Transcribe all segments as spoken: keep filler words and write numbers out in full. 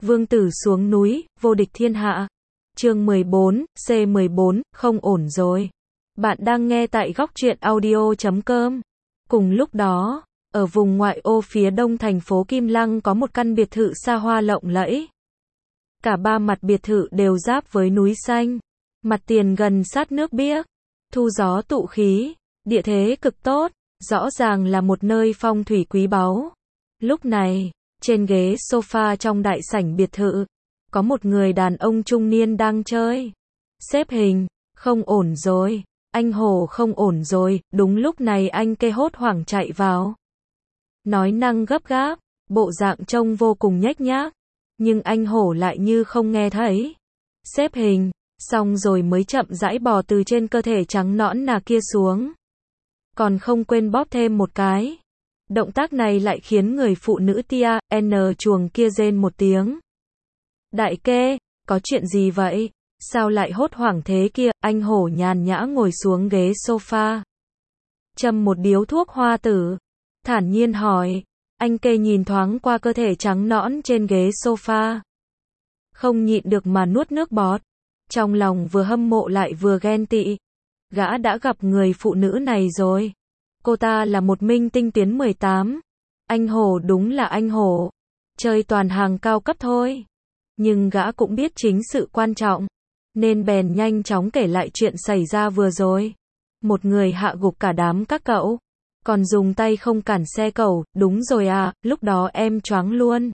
Vương tử xuống núi, vô địch thiên hạ. Chương mười bốn, C mười bốn, không ổn rồi. Bạn đang nghe tại góc truyện audio chấm com. Cùng lúc đó, ở vùng ngoại ô phía đông thành phố Kim Lăng có một căn biệt thự xa hoa lộng lẫy. Cả ba mặt biệt thự đều giáp với núi xanh. Mặt tiền gần sát nước biếc. Thu gió tụ khí. Địa thế cực tốt. Rõ ràng là một nơi phong thủy quý báu. Lúc này, trên ghế sofa trong đại sảnh biệt thự, có một người đàn ông trung niên đang chơi. Xếp hình, không ổn rồi, anh Hổ không ổn rồi, đúng lúc này anh kê hốt hoảng chạy vào. Nói năng gấp gáp, bộ dạng trông vô cùng nhếch nhác, nhưng anh Hổ lại như không nghe thấy. Xếp hình, xong rồi mới chậm rãi bò từ trên cơ thể trắng nõn nà kia xuống. Còn không quên bóp thêm một cái. Động tác này lại khiến người phụ nữ tia, N chuồng kia rên một tiếng. Đại kê, có chuyện gì vậy? Sao lại hốt hoảng thế kia? Anh Hổ nhàn nhã ngồi xuống ghế sofa. Châm một điếu thuốc hoa tử. Thản nhiên hỏi. Anh kê nhìn thoáng qua cơ thể trắng nõn trên ghế sofa. Không nhịn được mà nuốt nước bọt. Trong lòng vừa hâm mộ lại vừa ghen tị. Gã đã gặp người phụ nữ này rồi. Cô ta là một minh tinh tuyến mười tám. Anh Hổ đúng là anh Hổ. Chơi toàn hàng cao cấp thôi. Nhưng gã cũng biết chính sự quan trọng. Nên bèn nhanh chóng kể lại chuyện xảy ra vừa rồi. Một người hạ gục cả đám các cậu. Còn dùng tay không cản xe cậu. Đúng rồi à, lúc đó em choáng luôn.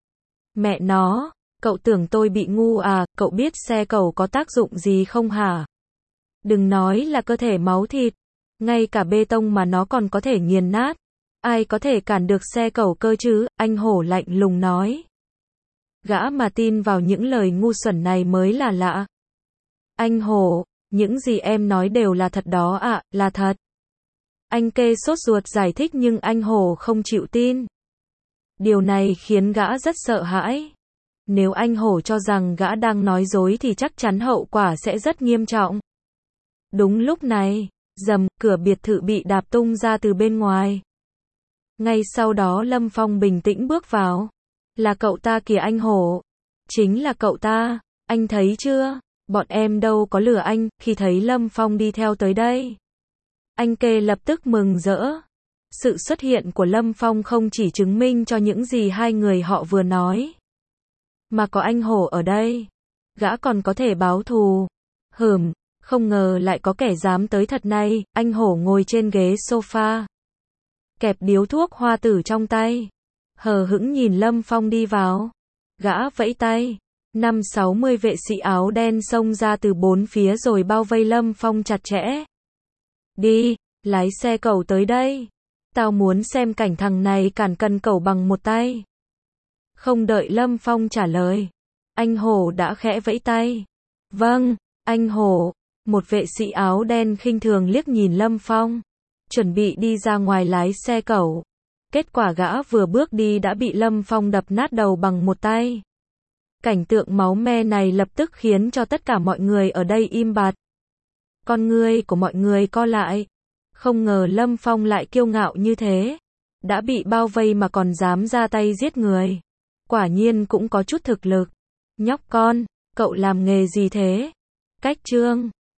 Mẹ nó, cậu tưởng tôi bị ngu à, cậu biết xe cậu có tác dụng gì không hả? Đừng nói là cơ thể máu thịt. Ngay cả bê tông mà nó còn có thể nghiền nát. Ai có thể cản được xe cẩu cơ chứ? Anh Hổ lạnh lùng nói. Gã mà tin vào những lời ngu xuẩn này mới là lạ. Anh Hổ, những gì em nói đều là thật đó ạ, à, là thật. Anh kê sốt ruột giải thích nhưng anh Hổ không chịu tin. Điều này khiến gã rất sợ hãi. Nếu anh Hổ cho rằng gã đang nói dối thì chắc chắn hậu quả sẽ rất nghiêm trọng. Đúng lúc này, rầm, cửa biệt thự bị đạp tung ra từ bên ngoài. Ngay sau đó Lâm Phong bình tĩnh bước vào. Là cậu ta kìa anh Hổ. Chính là cậu ta, anh thấy chưa? Bọn em đâu có lừa anh, khi thấy Lâm Phong đi theo tới đây. Anh kê lập tức mừng rỡ. Sự xuất hiện của Lâm Phong không chỉ chứng minh cho những gì hai người họ vừa nói. Mà có anh Hổ ở đây. Gã còn có thể báo thù. Hừm. Không ngờ lại có kẻ dám tới thật này. Anh Hổ ngồi trên ghế sofa. Kẹp điếu thuốc hoa tử trong tay. Hờ hững nhìn Lâm Phong đi vào. Gã vẫy tay. Năm sáu mươi vệ sĩ áo đen xông ra từ bốn phía rồi bao vây Lâm Phong chặt chẽ. Đi, lái xe cẩu tới đây. Tao muốn xem cảnh thằng này cản cân cẩu bằng một tay. Không đợi Lâm Phong trả lời. Anh Hổ đã khẽ vẫy tay. Vâng, anh Hổ. Một vệ sĩ áo đen khinh thường liếc nhìn Lâm Phong. Chuẩn bị đi ra ngoài lái xe cẩu. Kết quả gã vừa bước đi đã bị Lâm Phong đập nát đầu bằng một tay. Cảnh tượng máu me này lập tức khiến cho tất cả mọi người ở đây im bặt. Con ngươi của mọi người co lại. Không ngờ Lâm Phong lại kiêu ngạo như thế. Đã bị bao vây mà còn dám ra tay giết người. Quả nhiên cũng có chút thực lực. Nhóc con, cậu làm nghề gì thế? Cách trương.